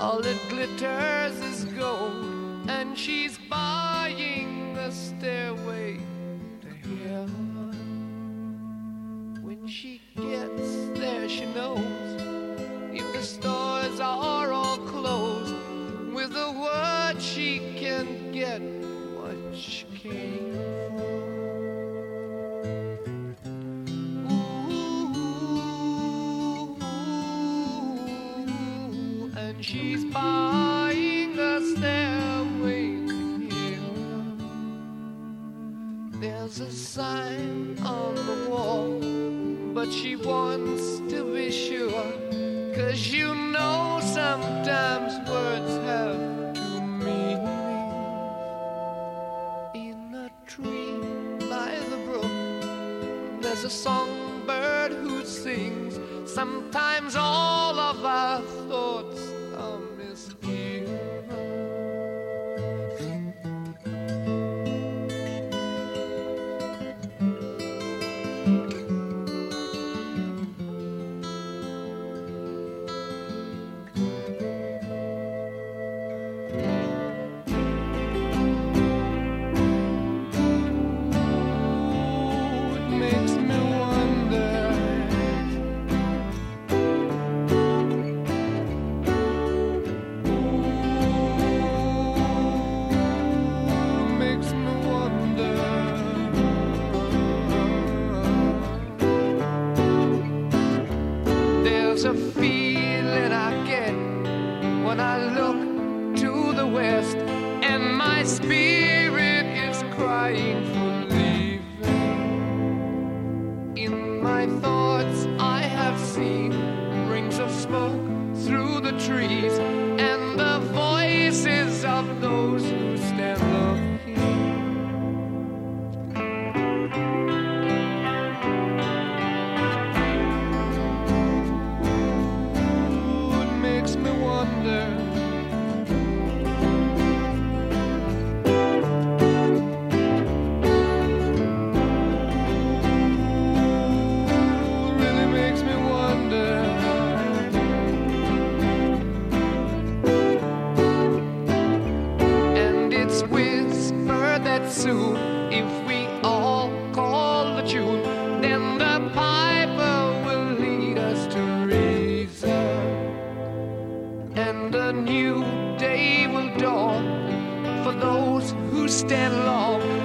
All it glitters is gold, and she's buying a stairway to heaven. When she gets there, she knows if the stores are all closed, with a word she can get what she came for. Ooh, and she's buying a stairway to heaven. There's a sign on the wall, but she wants to be sure, 'cause you know sometimes words have two meanings. In a tree by the brook, there's a songbird who sings. Sometimes all of our thoughts are misgiven. There's a feeling I get when I look to the west, and my spirit is crying for leaving. In my thoughts I have seen rings of smoke through the trees, and the voices of those who stand looking. Soon, if we all call the tune, then the piper will lead us to reason, and a new day will dawn for those who stand long